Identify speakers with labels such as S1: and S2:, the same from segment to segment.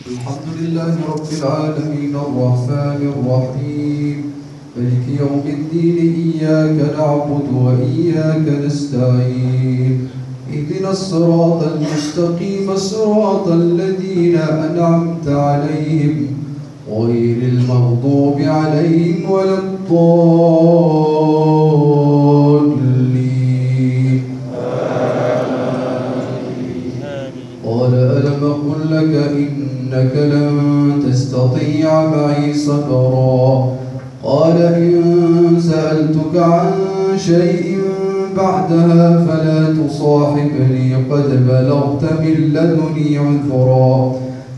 S1: الحمد لله رب العالمين الرحمن الرحيم مالك يوم الدين إياك نعبد وإياك نستعين اهدنا الصراط المستقيم صراط الذين أنعمت عليهم غير المغضوب عليهم ولا الضالين. قال ألم أقل لك إنك لن تستطيع معي صبرا قال إن سألتك عن شيء بعدها فلا تصاحبني قد بلغت من لدني عذرا.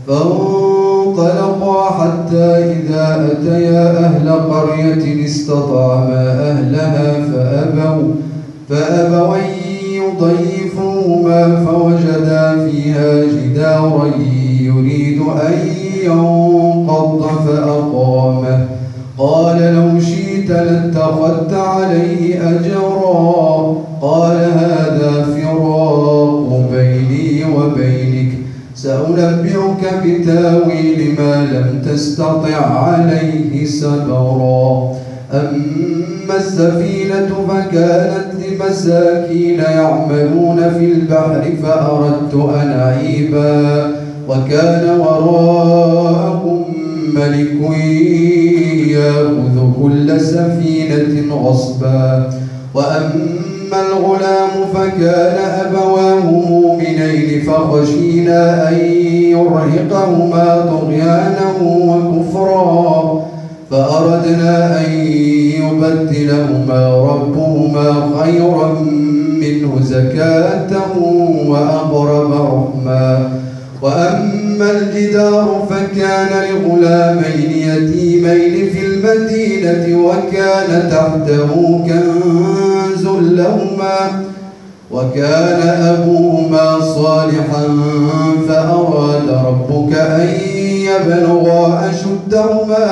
S1: فانطلقا حتى إذا أتيا أهل قرية استطعما أهلها فأبوا أن يضيفوهما فوجدا فيها جدارا يريد أن ينقض فأقامه. قال لو شئت لاتخذت عليه أجرا. قال هذا فراق بيني وبينك سأنبئك بتاويل ما لم تستطع عليه صبرا. أما السفينة فكانت لمساكين يعملون في البحر فأردت أن أعيبا وكان وراءهم ملك يأخذ كل سفينة غصبا. وأما الغلام فكان أبواه مؤمنين فخشينا أن يرهقهما طغيانا وكفرا فأردنا أن يبدلهما ربهما خيرا منه زكاة وأقرب رحما. وأما الجدار فكان لغلامين يتيمين في المدينة وكان تحته كنز لهما وكان أبوهما صالحا فأراد ربك أن يبلغا أشدهما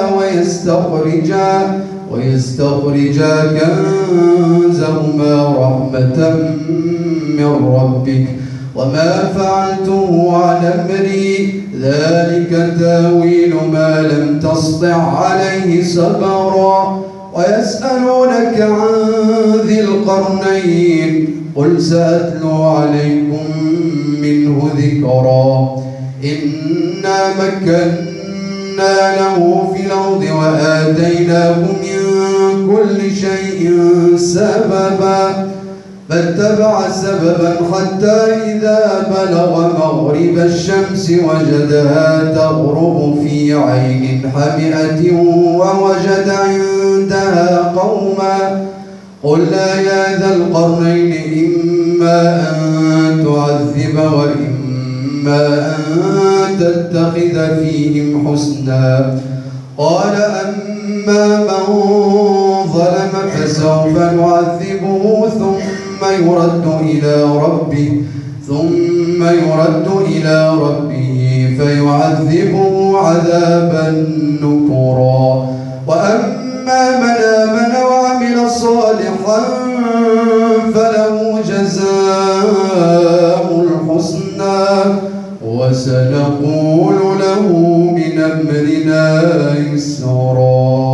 S1: ويستخرجا كنزهما رحمة من ربك وما فعلته عن أمري ذلك تاويل ما لم تسطع عليه صبرا. ويسألونك عن ذي القرنين قل سأتلو عليكم منه ذكرا. إنا مكنا له في الأرض وآتيناه من كل شيء سببا فاتبع سببا حتى إذا بلغ مغرب الشمس وجدها تغرب في عين حمئة ووجد عندها قوما. قلنا يا ذا القرنين إما أن تعذب وإما أن تتخذ فيهم حسنا. قال أما من ظلم فسوف نعذبه ثم يرد إلى ربه فيعذبه عذابا نكرا. وأما من آمن وعمل صالحا فله جزاء الحسنى وسنقول له من أمرنا يسرا.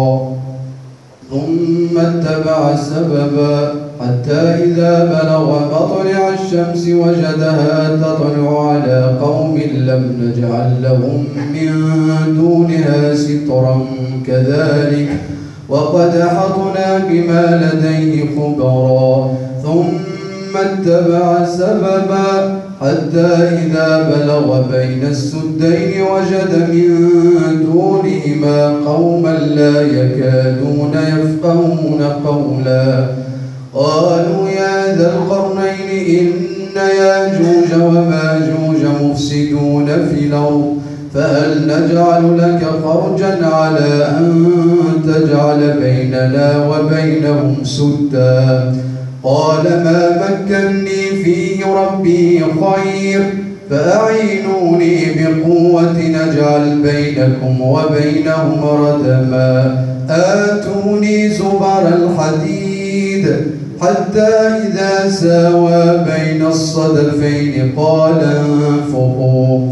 S1: ثم اتبع سببا حتى إذا بلغ مطلع الشمس وجدها تطلع على قوم لم نجعل لهم من دونها سترا كذلك وقد أحطنا بما لديه خبرا. ثم اتبع سببا حتى إذا بلغ بين السدين وجد من دونهما قوما لا يكادون يفقهون قولا. قالوا يا ذا القرنين إن ياجوج وماجوج مفسدون في الأرض فهل نجعل لك خرجا على أن تجعل بيننا وبينهم سدا. قال ما مكنني فيه ربي خير فأعينوني بقوة نجعل بينكم وبينهم ردما. آتوني زبر الحديد حتى إذا ساوى بين الصدفين قال انفخوا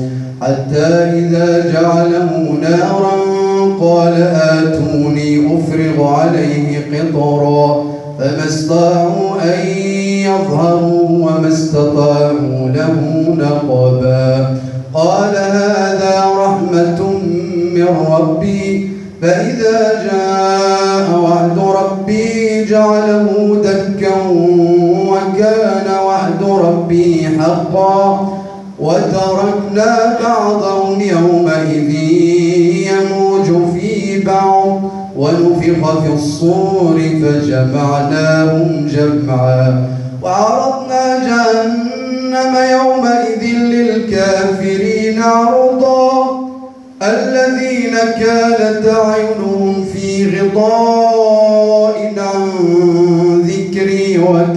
S1: حتى إذا جعله نارا قال آتوني أفرغ عليه قطرا فما استطاعوا أن يظهروا وما استطاعوا له نقبا قال هذا رحمة من ربي فإذا جاء وعد ربي جعله دكا وكان وعد ربي حقا وتركنا بعضهم يومئذ يموج في بعض ونفخ في الصور فجمعناهم جمعا وعرضنا جهنم يومئذ للكافرين عرضا الذين كانت أعينهم في غطاء عن ذكري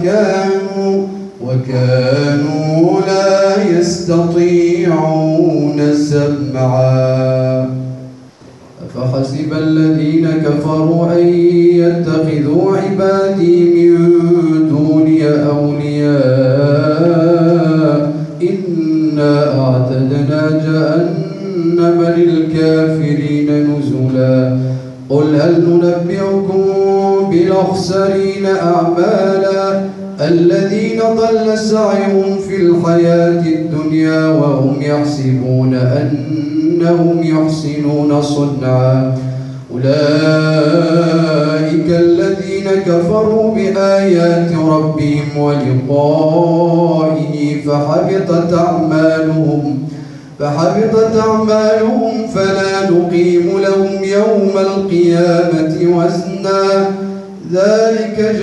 S1: وكانوا لا يستطيعون سمعا أفحسب الذين كفروا أن يتخذوا عبادي من دوني أولياء إنا أعتدنا جهنم للكافرين نزلا قل هل ننبئكم بالأخسرين أعمالا الذين ضل سعيهم في الحياة الدنيا وهم يحسبون أنهم يحسنون صنعا أولئك الذين كفروا بآيات ربهم ولقائه فحبطت أعمالهم فلا نقيم لهم يوم القيامة وزنا ذلك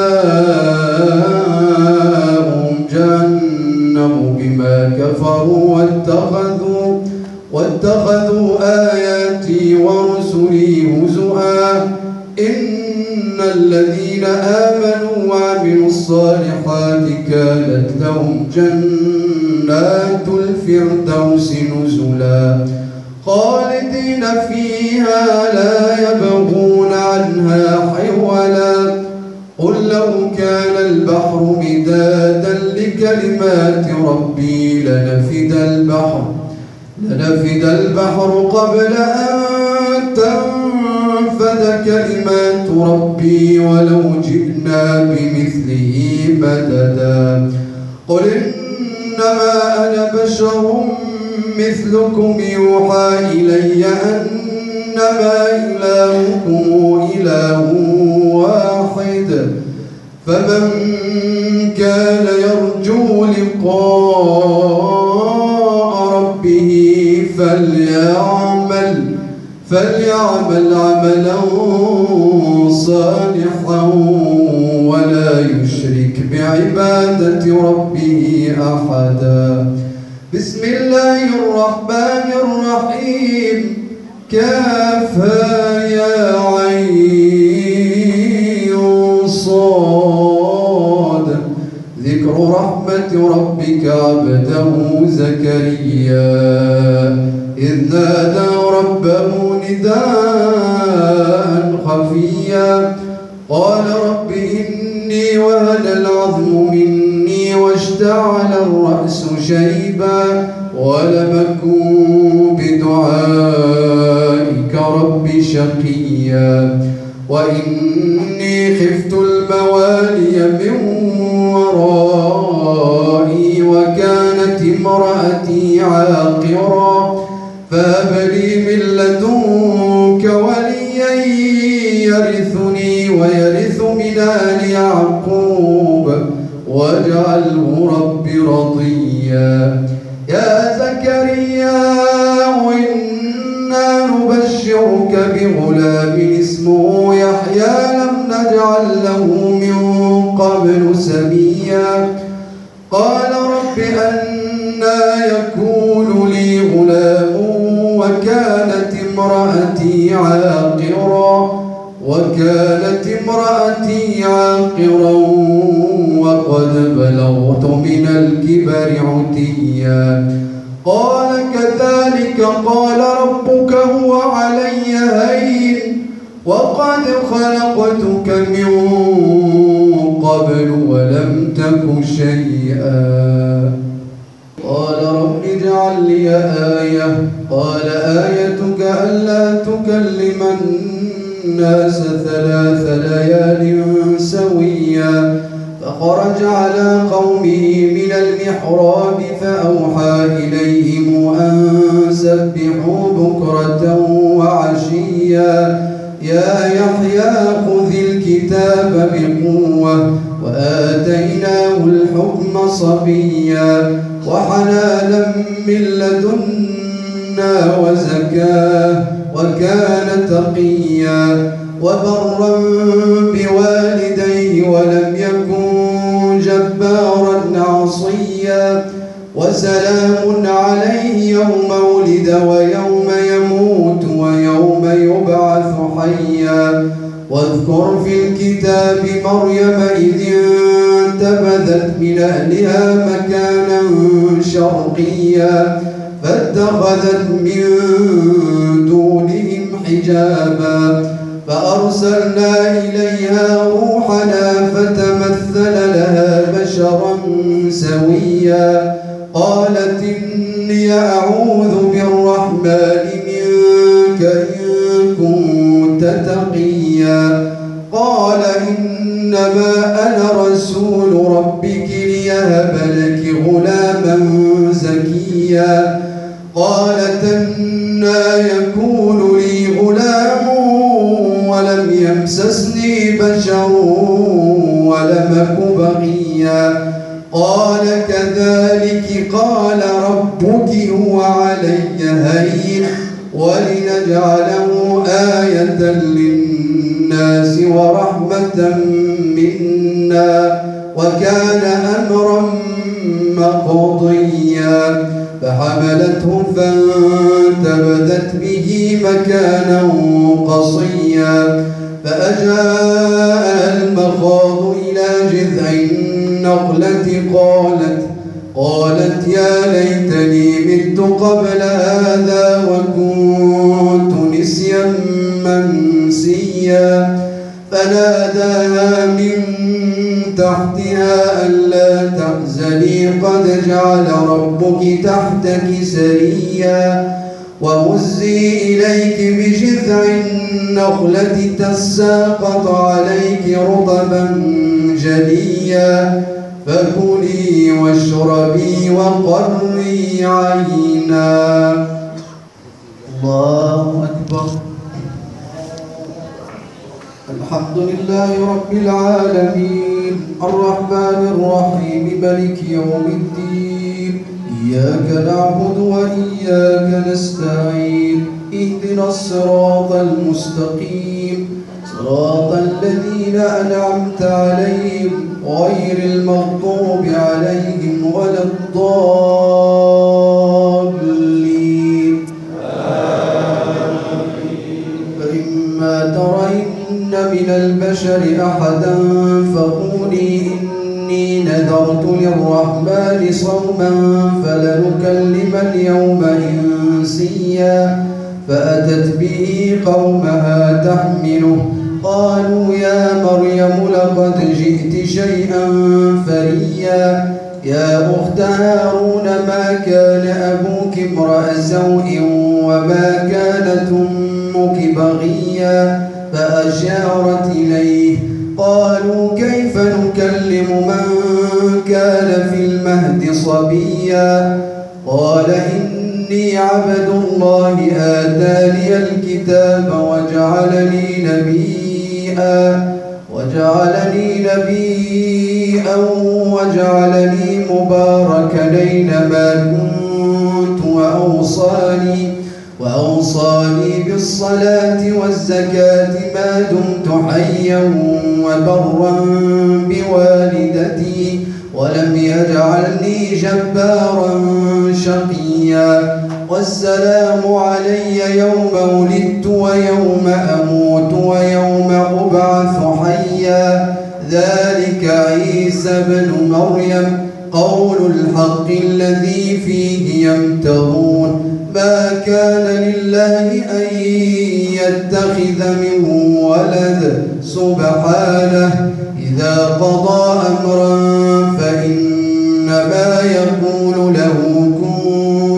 S1: جزاؤهم جهنم بما كفروا واتخذوا آياتي ورسلي هزؤا إن الذين آمنوا وعملوا الصالحات كانت لهم جنات الفردوس نزلا خالدين فيها لا يبغون عنها حولا قل لو كان البحر مدادا لكلمات ربي لنفد البحر قبل أن تنفد كلمات ربي ولو جئنا بمثله مددا قل إنما أنا بشر مثلكم يوحى إلي أنما إلهكم إله واحد فمن كان يرجو لقاء ربه فليعمل عملا صالحا ولا يشرك بعبادة ربه أحدا بسم الله الرحمن الرحيم كافها يا عين صاد ذكر رحمة ربك عبده زكريا إذ نادى ربه نداء خفيا قال رب إني وهن العظم مني واشتعل الرأس شيبا ولم أكن بدعائك رب شقيا وإني خفت الموالي من ورائي وكانت امرأتي عاقرا فهب لي من لدنك وليا يرثني ويرث من آل يعقوب واجعله رب رضيا يا زكريا إنا نبشرك بغلام اسمه يحيى لم نجعل له من قبل سميا قال رب أنى يكون لي غلام وكانت امرأتي عاقرا وقد بلغت من الكبر عتيا قال كذلك قال ربك هو علي هين وقد خلقتك من قبل ولم تك شيئا قال رب اجعل لي آية. قال آيتك ألا تكلم الناس 3 ليال سويا. فخرج على قومه من المحراب فأوحى إليهم أن سبحوا بكرة وعشيا يا يحيى خذ الكتاب بقوة وآتيناه الحكم صبيا وحنانا من لدنا وزكاة وكان تقيا وبرا بوالديه ولم يكن جبارا عصيا وسلام عليه يوم ولد ويوم يموت ويوم يبعث حيا. واذكر في الكتاب مريم إذ انتبذت من أهلها مكانا شرقيا فاتخذت من دونهم حجابا فأرسلنا إليها روحنا فتمثل لها بشرا سويا قالت إني أعوذ بالرحمن منك إن كنت تقيا قال إنما أنا رسول ربك ليهب لك غلاما زكيا قالت أنى يكون لي غلام ولم يمسسني بشر ولم أك بغيا قال كذلك قال ربك هو علي هين ولنجعله آية للناس ورحمة منا وكان أمرا مقضيا فحملته فانتبذت به مكانا قصيا فأجاء المخاض إلى جذع النخلة قالت يا ليتني مت قبل هذا وكنت نسيا منسيا فناداها من تحتها ألا تحزني قد جعل ربك تحتك سريا وهزي إليك بجذع النخلة تساقط عليك رطبا جنيا فكلي واشربي وقري عينا. الله أكبر. الحمد لله رب العالمين الرحمن الرحيم مالك يوم الدين إياك نعبد وإياك نستعين اهدنا الصراط المستقيم صراط الذين أنعمت عليهم غير المغضوب عليهم ولا الضالين فإما ترين من البشر أحدا فقولي إني نذرت للرحمن صوما فلنكلم اليوم إنسيا فأتت به قومها تحمله قالوا يا مريم لقد جئت شيئا فريا يا أخت هارون ما كان أبوك امرأ سوء وما كانت أمك بغيا فأشارت إليه قالوا كيف نكلم من كان في المهد صبيا قال إني عبد الله آتاني الكتاب وجعلني نبيا مباركا أينما كنت وأوصاني بالصلاة والزكاة ما دمت حيا وبرا بوالدتي ولم يجعلني جبارا شقيا والسلام علي يوم ولدت ويوم أموت ويوم أبعث حيا ذلك عيسى ابن مريم قول الحق الذي فيه يمترون ما كان لله أن يتخذ من ولد سبحانه إذا قضى أمرا فإنما يقول له كن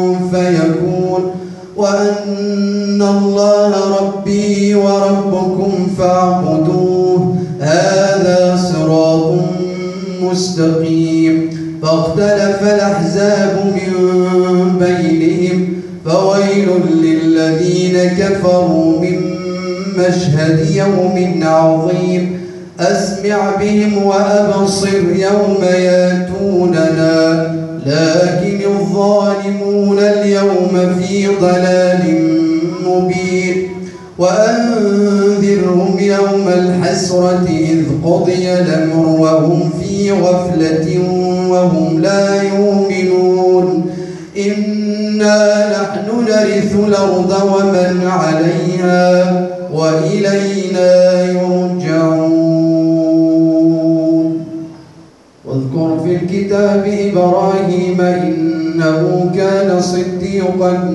S1: وأن الله ربي وربكم فاعبدوه هذا صراط مستقيم. فاختلف الأحزاب من بينهم فويل للذين كفروا من مشهد يوم عظيم. أسمع بهم وأبصر يوم ياتوننا لكن الظالمون اليوم في ضلال مبين. وأنذرهم يوم الحسرة إذ قضي الأمر وهم في غفلة وهم لا يؤمنون. إنا نحن نرث الأرض ومن عليها وإلينا يرجعون. واذكر في الكتاب إبراهيم إنه كان صديقا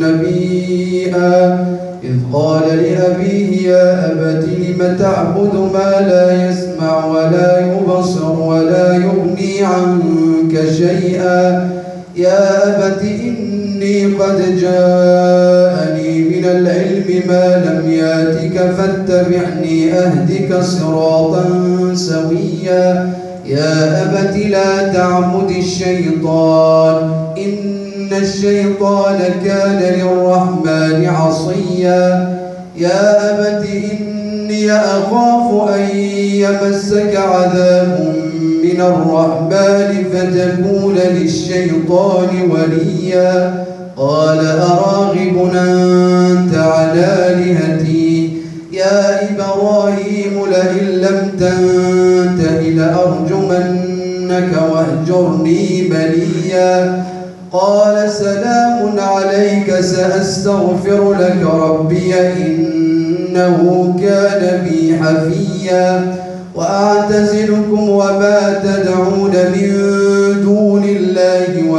S1: نبيا إذ قال لأبيه يا أبت لم تعبد ما لا يسمع ولا يبصر ولا يغني عنك شيئا يا أبت إني قد جاءني من العلم ما لم ياتك فاتبعني أهدك صراطا سويا يا أبت لا تعبد الشيطان إن الشيطان كان للرحمن عصيا يا أبت إني أخاف أن يمسك عذاب من الرحمن فتكون للشيطان وليا قال أراغب أنت عن آلهتي يا إبراهيم لئن لم تنته لأرجمنك واهجرني مليا قال سلام عليك سأستغفر لك ربي إنه كان بي حفيا وأعتزلكم وما تدعون من دون الله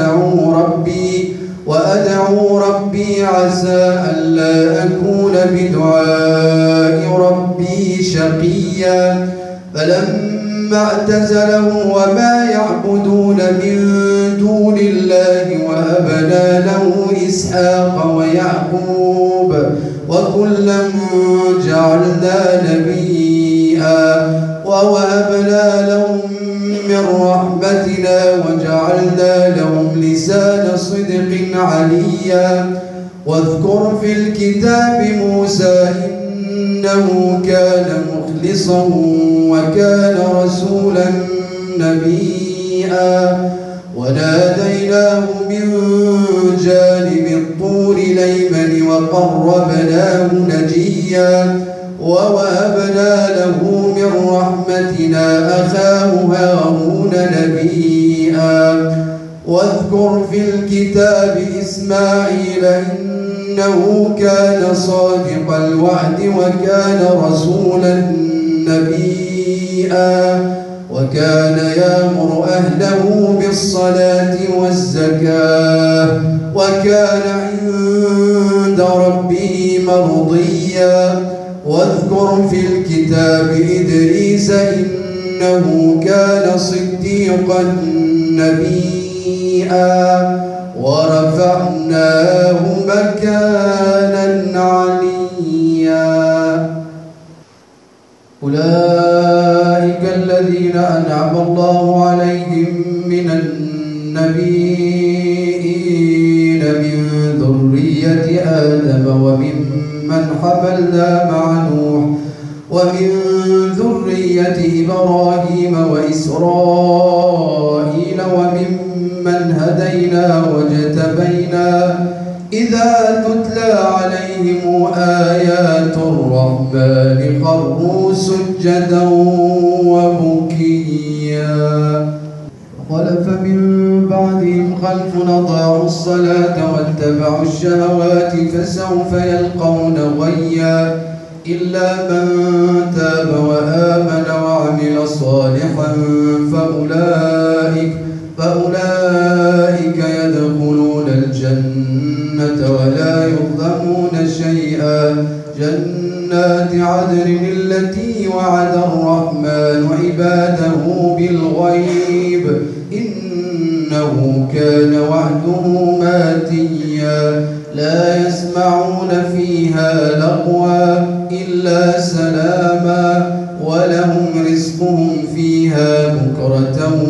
S1: وأدعو ربي عسى ألا أكون بدعاء ربي شقيا فلما اعتزلهم وما يعبدون من دون الله وهبنا له إسحاق ويعقوب وكلا جعلنا نبيا ووهبنا لهم من رحمتنا وجعلنا لهم لسان صدق عليا واذكر في الكتاب موسى إنه كان مخلصا وكان رسولا نبيا وناديناه من جانب الطور الأيمن وقربناه نجيا ووهبنا له من رحمتنا أخاه هارون نبيا واذكر في الكتاب إسماعيل إنه كان صادق الوعد وكان رسولا نبيا وكان يأمر أهله بالصلاة والزكاة وكان عند ربه مرضيا واذكر في الكتاب إدريس إنه كان صديقا نبيا ورفعناه مكانا عليا أولئك الذين أنعم الله عليهم من النبيين من ذرية آدم وممن حملنا مع نوح ومن ذرية إبراهيم وإسرائيل وممن هدينا واجتبينا إذا تتلى عليهم آيات الرحمن خروا سجدا وبكيا خلف من بعدهم خلف أضاعوا الصلاة واتبعوا الشهوات فسوف يلقون غيا إلا من تاب وآمن وعمل صالحا فأولئك يدخلون الجنة ولا يظلمون شيئا جنات عدن التي وعد الرحمن عباده بالغيب إنه كان وعده ماتيا لا يسمعون فيها لغوا إلا سلاما ولهم رزقهم فيها بكرة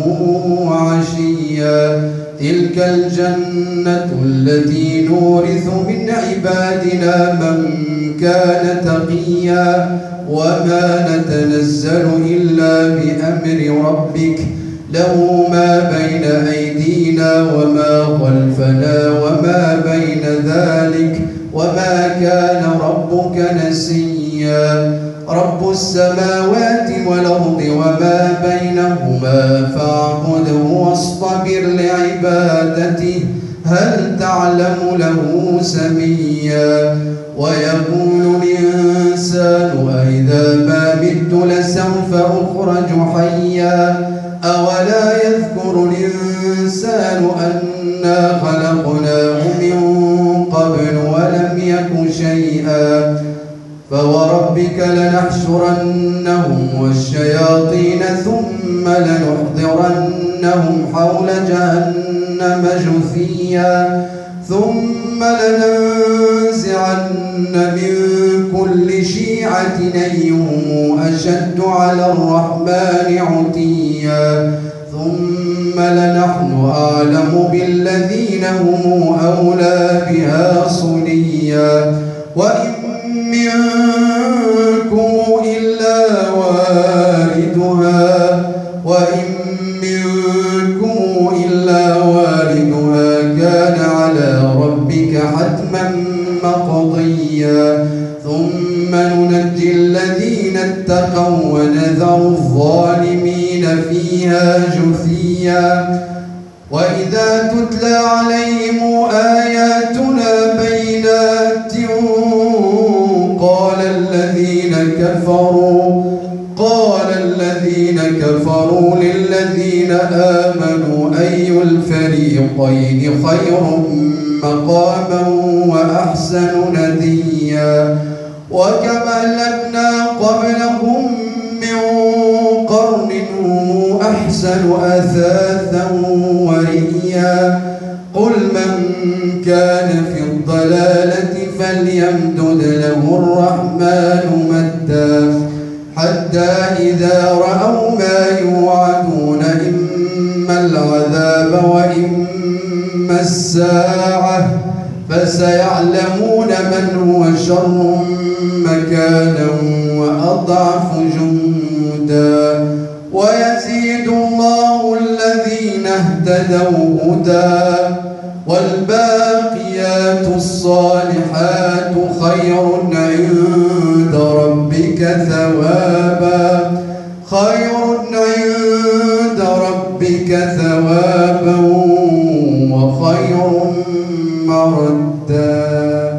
S1: وعشيا تلك الجنة التي نورث من عبادنا من كان تقيا وما نتنزل إلا بأمر ربك له ما بين أيدينا وما خلفنا وما بين ذلك وما كان ربك نسيا رب السماوات والأرض وما بينهما فاعبده واصطبر لعبادته هل تعلم له سميا ويقول الإنسان أإذا ما مت لسوف أخرج حيا أولا يذكر الإنسان أنا خلقناه من قبل ولم يك شيئا فوربك لنحشرنهم والشياطين ثم لنحضرنهم حول جهنم جثيا ثم لننزعن من كل شيعة أيهم أشد على الرحمن عتيا ثم لنحن أعلم بالذين هم أولى بها صليا وإن منكم إلا واردها كان على ربك حتما مقضيا ثم ننجي الذين اتقوا ونذر الظالمين فيها جثيا وإذا تتلى عليهم آياتنا بينات قال الذين كفروا للذين آمنوا أي الفريقين خير مقاما وأحسن نديا وكما أهلكنا قبلهم من قرن هم أحسن أثاثا ورئيا قل من كان في الضلالة فليمدد له الرحمن مدا حتى إذا رأوا ما يوعدون إما العذاب وإما الساعة فسيعلمون من هو شر مكانا وأضعف جندا ويزيد الله الذين اهتدوا هدى والباقيات الصالحات خير عند ربك ثوابا وخير مردا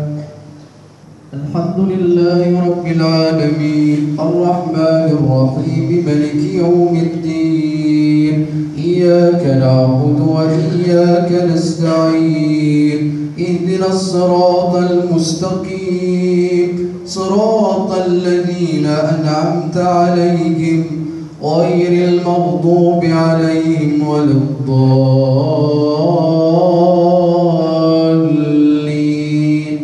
S1: الحمد لله رب العالمين الرحمن الرحيم ملك يوم الدين إياك نعبد وإياك نستعين اهدنا الصراط المستقيم صراط الذين أنعمت عليهم غير المغضوب عليهم ولا الضالين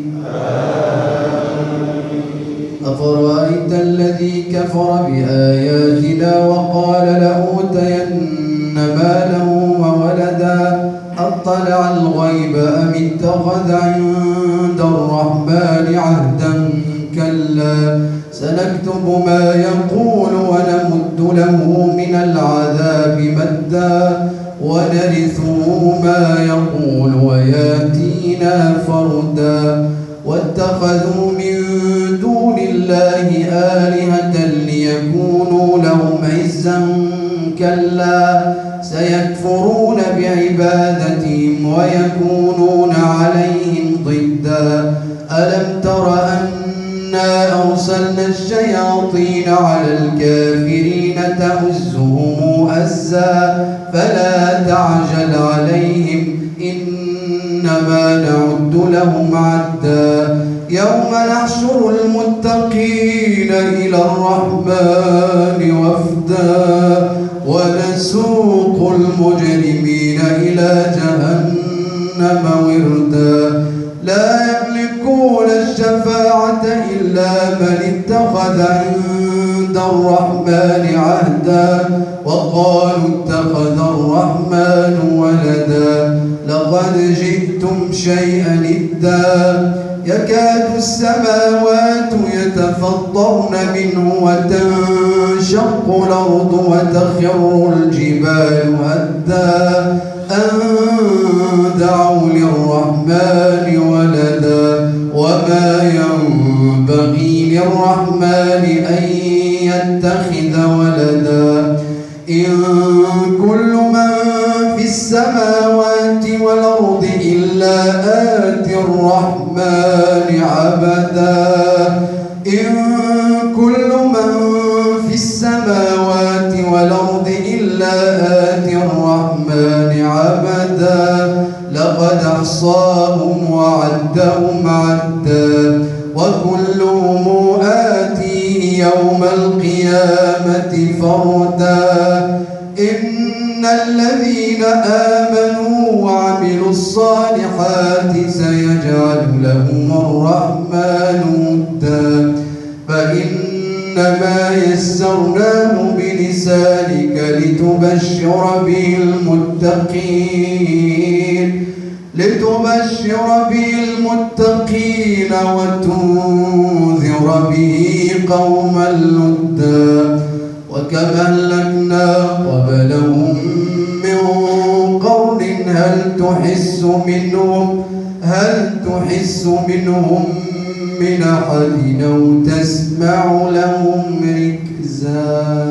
S1: أفرأيت الذي كفر بآياتنا وقال لأوتين مالا وولدا أطلع الغيب أم اتخذ عند الرحمن عهدا كلا سنكتب ما يقول ونمد له من العذاب مدا ونرثه ما يقول وياتينا فردا واتخذوا من دون الله آلهة ليكونوا لهم عزا كلا سيكفرون بعبادتهم ويكونون عليهم ضدا ألم تر أنا أرسلنا الشياطين على الكافرين تؤزهم أزا فلا تعجل عليهم إنما نعد لهم عدا يوم نحشر المتقين إلى الرحمن وفدا ونسوق المجرمين إلى جهنم وردا لا الشفاعة إلا من اتخذ عند الرحمن عهدا وقالوا اتخذ الرحمن ولدا لقد جئتم شيئا إدا يكاد السماوات يتفطرن منه وتنشق الأرض وتخر الجبال هدا أن دعوا للرحمن ولدا وما ينبغي للرحمن أن يتخذ ولدا إن كل من في السماوات والأرض إلا آتي الرحمن عبدا إن كل من في السماوات والأرض إلا آتي الرحمن عبدا لقد أحصاهم وعدهم عدا وكلهم آتيه يوم القيامة فردا إن الذين آمنوا وعملوا الصالحات سيجعل لهم الرحمن ودا فإنما يسرناه بلسانك لتبشر به المتقين وتنذر به قوما لدا وكما أهلكنا قبلهم من قرن هل تحس منهم من أحد أو تسمع لهم ركزا.